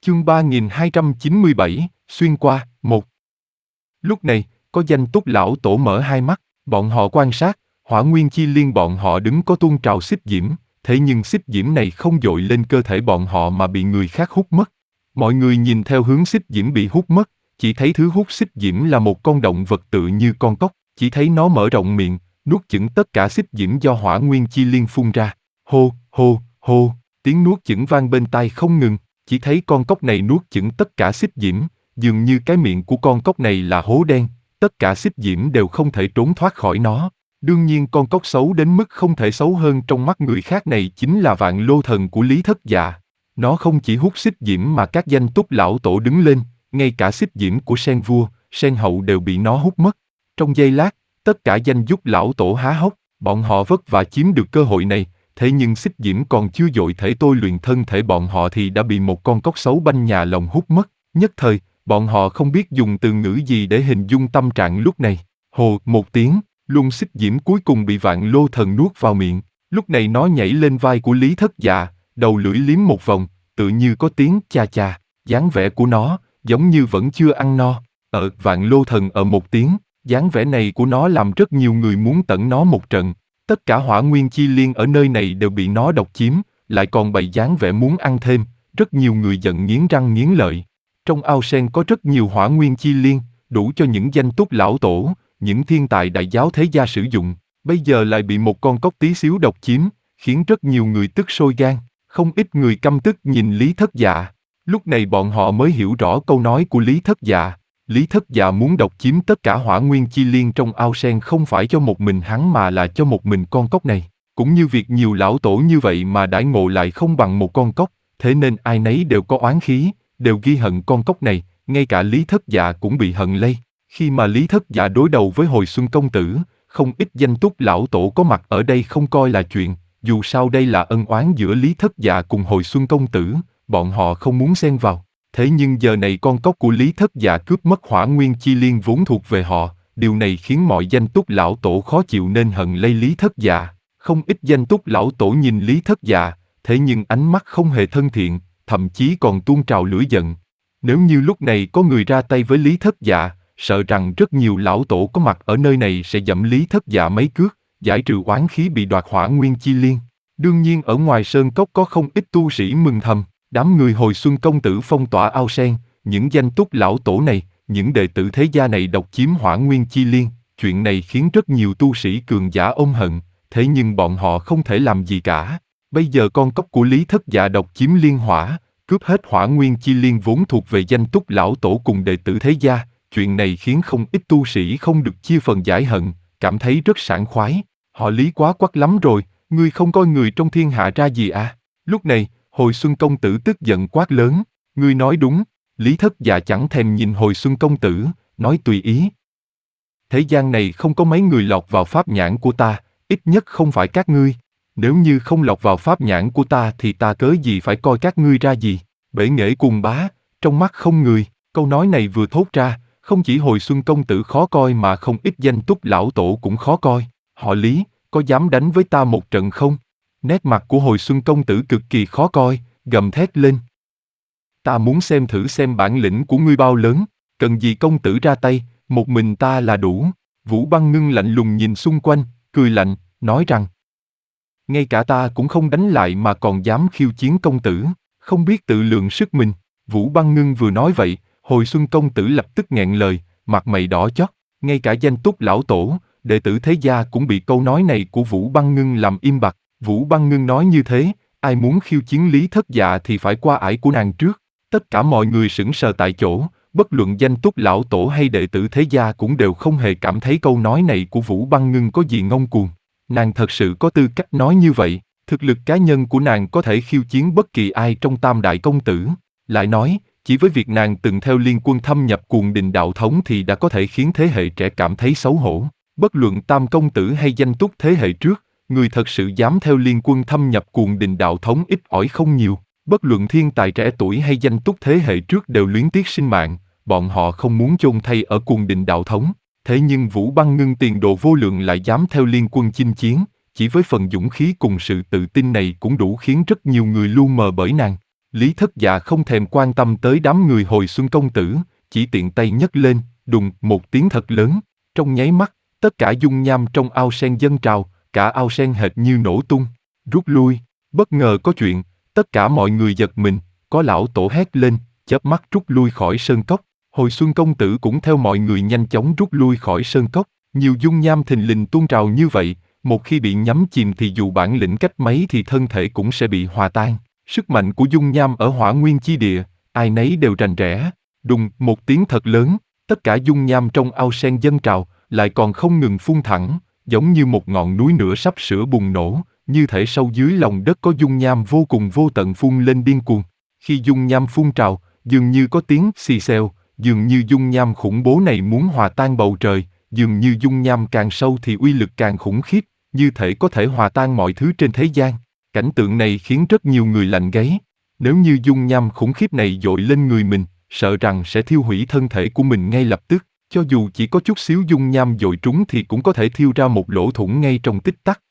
Chương 3297, xuyên qua, 1. Lúc này, có danh túc lão tổ mở hai mắt, bọn họ quan sát, hỏa nguyên chi liên bọn họ đứng có tuôn trào xích diễm, thế nhưng xích diễm này không dội lên cơ thể bọn họ mà bị người khác hút mất. Mọi người nhìn theo hướng xích diễm bị hút mất, chỉ thấy thứ hút xích diễm là một con động vật tự như con cóc, chỉ thấy nó mở rộng miệng, nuốt chửng tất cả xích diễm do hỏa nguyên chi liên phun ra. Hô, hô, hô, tiếng nuốt chửng vang bên tai không ngừng. Chỉ thấy con cóc này nuốt chửng tất cả xích diễm, dường như cái miệng của con cóc này là hố đen, tất cả xích diễm đều không thể trốn thoát khỏi nó. Đương nhiên con cóc xấu đến mức không thể xấu hơn trong mắt người khác này chính là Vạn Lô Thần của Lý Thất Dạ. Nó không chỉ hút xích diễm mà các danh túc lão tổ đứng lên, ngay cả xích diễm của Sen Vua, Sen Hậu đều bị nó hút mất. Trong giây lát, tất cả danh túc lão tổ há hốc, bọn họ vất vả chiếm được cơ hội này. Thế nhưng xích diễm còn chưa dội thể tôi luyện thân thể bọn họ thì đã bị một con cóc xấu banh nhà lồng hút mất. Nhất thời, bọn họ không biết dùng từ ngữ gì để hình dung tâm trạng lúc này. Hồ, một tiếng, luồng xích diễm cuối cùng bị Vạn Lô Thần nuốt vào miệng. Lúc này nó nhảy lên vai của Lý Thất Dạ, đầu lưỡi liếm một vòng, tự như có tiếng cha cha. Dáng vẻ của nó, giống như vẫn chưa ăn no. Vạn Lô Thần một tiếng, dáng vẻ này của nó làm rất nhiều người muốn tẩn nó một trận. Tất cả hỏa nguyên chi liên ở nơi này đều bị nó độc chiếm, lại còn bày dáng vẻ muốn ăn thêm, rất nhiều người giận nghiến răng nghiến lợi. Trong ao sen có rất nhiều hỏa nguyên chi liên, đủ cho những danh túc lão tổ, những thiên tài đại giáo thế gia sử dụng, bây giờ lại bị một con cóc tí xíu độc chiếm, khiến rất nhiều người tức sôi gan, không ít người căm tức nhìn Lý Thất Dạ. Lúc này bọn họ mới hiểu rõ câu nói của Lý Thất Dạ. Lý Thất Dạ muốn độc chiếm tất cả hỏa nguyên chi liên trong ao sen không phải cho một mình hắn mà là cho một mình con cóc này. Cũng như việc nhiều lão tổ như vậy mà đãi ngộ lại không bằng một con cóc, thế nên ai nấy đều có oán khí, đều ghi hận con cóc này, ngay cả Lý Thất Dạ cũng bị hận lây. Khi mà Lý Thất Dạ đối đầu với Hồi Xuân Công Tử, không ít danh túc lão tổ có mặt ở đây không coi là chuyện, dù sao đây là ân oán giữa Lý Thất Dạ cùng Hồi Xuân Công Tử, bọn họ không muốn xen vào. Thế nhưng giờ này con cóc của Lý Thất Dạ cướp mất hỏa nguyên chi liên vốn thuộc về họ, điều này khiến mọi danh túc lão tổ khó chịu nên hận lây Lý Thất Dạ. Không ít danh túc lão tổ nhìn Lý Thất Dạ, thế nhưng ánh mắt không hề thân thiện, thậm chí còn tuôn trào lửa giận. Nếu như lúc này có người ra tay với Lý Thất Dạ, sợ rằng rất nhiều lão tổ có mặt ở nơi này sẽ dẫm Lý Thất Dạ mấy cước, giải trừ oán khí bị đoạt hỏa nguyên chi liên. Đương nhiên ở ngoài sơn cốc có không ít tu sĩ mừng thầm. Đám người Hồi Xuân Công Tử phong tỏa ao sen, những danh túc lão tổ này, những đệ tử thế gia này độc chiếm hỏa nguyên chi liên, chuyện này khiến rất nhiều tu sĩ cường giả ôm hận, thế nhưng bọn họ không thể làm gì cả. Bây giờ con cóc của Lý Thất Dạ độc chiếm liên hỏa, cướp hết hỏa nguyên chi liên vốn thuộc về danh túc lão tổ cùng đệ tử thế gia, chuyện này khiến không ít tu sĩ không được chia phần giải hận, cảm thấy rất sảng khoái. Họ Lý quá quắc lắm rồi, ngươi không coi người trong thiên hạ ra gì à? Lúc này, Hồi Xuân Công Tử tức giận quát lớn, ngươi nói đúng. Lý Thất Dạ chẳng thèm nhìn Hồi Xuân Công Tử, nói tùy ý. Thế gian này không có mấy người lọt vào pháp nhãn của ta, ít nhất không phải các ngươi. Nếu như không lọt vào pháp nhãn của ta thì ta cớ gì phải coi các ngươi ra gì. Bể nghệ cuồng bá, trong mắt không người. Câu nói này vừa thốt ra, không chỉ Hồi Xuân Công Tử khó coi mà không ít danh túc lão tổ cũng khó coi. Họ Lý, có dám đánh với ta một trận không? Nét mặt của Hồi Xuân Công Tử cực kỳ khó coi, gầm thét lên. Ta muốn xem thử xem bản lĩnh của ngươi bao lớn, cần gì công tử ra tay, một mình ta là đủ. Vũ Băng Ngưng lạnh lùng nhìn xung quanh, cười lạnh, nói rằng ngay cả ta cũng không đánh lại mà còn dám khiêu chiến công tử, không biết tự lượng sức mình. Vũ Băng Ngưng vừa nói vậy, Hồi Xuân Công Tử lập tức nghẹn lời, mặt mày đỏ chót, ngay cả danh túc lão tổ, đệ tử thế gia cũng bị câu nói này của Vũ Băng Ngưng làm im bặt. Vũ Băng Ngưng nói như thế, ai muốn khiêu chiến Lý Thất Dạ thì phải qua ải của nàng trước. Tất cả mọi người sững sờ tại chỗ, bất luận danh túc lão tổ hay đệ tử thế gia cũng đều không hề cảm thấy câu nói này của Vũ Băng Ngưng có gì ngông cuồng. Nàng thật sự có tư cách nói như vậy, thực lực cá nhân của nàng có thể khiêu chiến bất kỳ ai trong Tam Đại Công Tử. Lại nói, chỉ với việc nàng từng theo liên quân thâm nhập Cuồng Đình đạo thống thì đã có thể khiến thế hệ trẻ cảm thấy xấu hổ. Bất luận Tam Công Tử hay danh túc thế hệ trước, người thật sự dám theo liên quân thâm nhập Cuồng Đình đạo thống ít ỏi không nhiều. Bất luận thiên tài trẻ tuổi hay danh túc thế hệ trước đều luyến tiếc sinh mạng, bọn họ không muốn chôn thay ở Cuồng Đình đạo thống. Thế nhưng Vũ Băng Ngưng tiền đồ vô lượng lại dám theo liên quân chinh chiến, chỉ với phần dũng khí cùng sự tự tin này cũng đủ khiến rất nhiều người lu mờ bởi nàng. Lý Thất Dạ không thèm quan tâm tới đám người Hồi Xuân công tử, chỉ tiện tay nhấc lên, đùng một tiếng thật lớn. Trong nháy mắt, tất cả dung nham trong ao sen dâng trào, cả ao sen hệt như nổ tung. Rút lui, bất ngờ có chuyện, tất cả mọi người giật mình, có lão tổ hét lên, chớp mắt rút lui khỏi sơn cốc. Hồi Xuân công tử cũng theo mọi người nhanh chóng rút lui khỏi sơn cốc. Nhiều dung nham thình lình tuôn trào như vậy, một khi bị nhắm chìm thì dù bản lĩnh cách mấy thì thân thể cũng sẽ bị hòa tan. Sức mạnh của dung nham ở Hỏa Nguyên chi địa, ai nấy đều rành rẽ. Đùng, một tiếng thật lớn, tất cả dung nham trong ao sen dâng trào, lại còn không ngừng phun thẳng, giống như một ngọn núi lửa sắp sửa bùng nổ, như thể sâu dưới lòng đất có dung nham vô cùng vô tận phun lên điên cuồng. Khi dung nham phun trào, dường như có tiếng xì xèo, dường như dung nham khủng bố này muốn hòa tan bầu trời, dường như dung nham càng sâu thì uy lực càng khủng khiếp, như thể có thể hòa tan mọi thứ trên thế gian. Cảnh tượng này khiến rất nhiều người lạnh gáy. Nếu như dung nham khủng khiếp này dội lên người mình, sợ rằng sẽ thiêu hủy thân thể của mình ngay lập tức. Cho dù chỉ có chút xíu dung nham dội trúng thì cũng có thể thiêu ra một lỗ thủng ngay trong tích tắc.